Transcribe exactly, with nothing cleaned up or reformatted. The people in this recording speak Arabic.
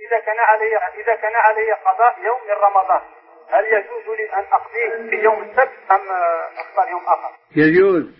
إذا كان علي إذا كان علي قضاء يوم من رمضان هل يجوز لي أن أقضيه في يوم السبت أم أختار يوم آخر؟ يجوز.